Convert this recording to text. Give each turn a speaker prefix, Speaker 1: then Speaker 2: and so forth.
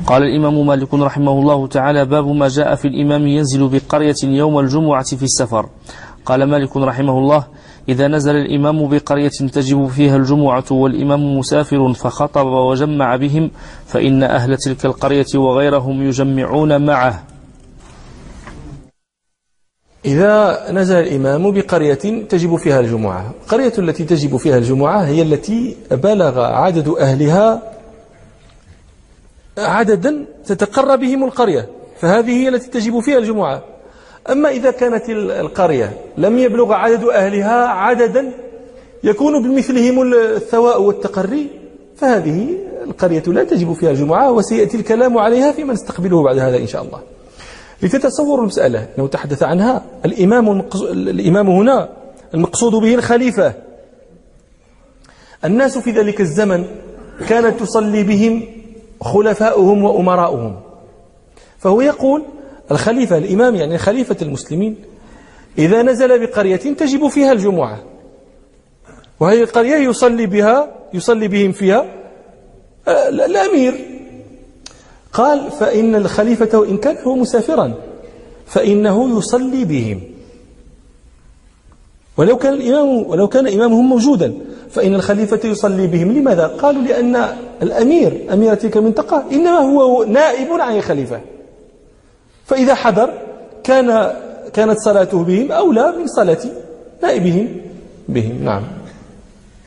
Speaker 1: قال الإمام مالك رحمه الله تعالى: باب ما جاء في الإمام ينزل بقرية يوم الجمعة في السفر. قال مالك رحمه الله: إذا نزل الإمام بقرية تجب فيها الجمعة والإمام مسافر فخطب وجمع بهم فإن أهل تلك القرية وغيرهم يجمعون معه.
Speaker 2: إذا نزل الإمام بقرية تجب فيها الجمعة، القرية التي تجب فيها الجمعة هي التي بلغ عدد أهلها عددا تتقرى بهم القرية، فهذه هي التي تجب فيها الجمعة. أما إذا كانت القرية لم يبلغ عدد أهلها عددا يكون بمثلهم الثواء والتقري، فهذه القرية لا تجب فيها الجمعة، وسيأتي الكلام عليها فيما نستقبله بعد هذا إن شاء الله. لتتصوروا المسألة أنه تحدث عنها الإمام هنا المقصود به الخليفة. الناس في ذلك الزمن كانت تصلي بهم خلفاؤهم وأمراؤهم، فهو يقول الخليفة الإمام يعني خليفة المسلمين إذا نزل بقرية تجب فيها الجمعة، وهي القرية يصلي بهم فيها الأمير. قال فإن الخليفة وإن كان هو مسافرا فإنه يصلي بهم، ولو كان إمامهم موجودا فإن الخليفة يصلي بهم. لماذا؟ قالوا لأن أمير تلك المنطقة إنما هو نائب عن الخليفة، فإذا حضر كانت صلاته بهم أولى من صلاة نائبهم بهم. نعم.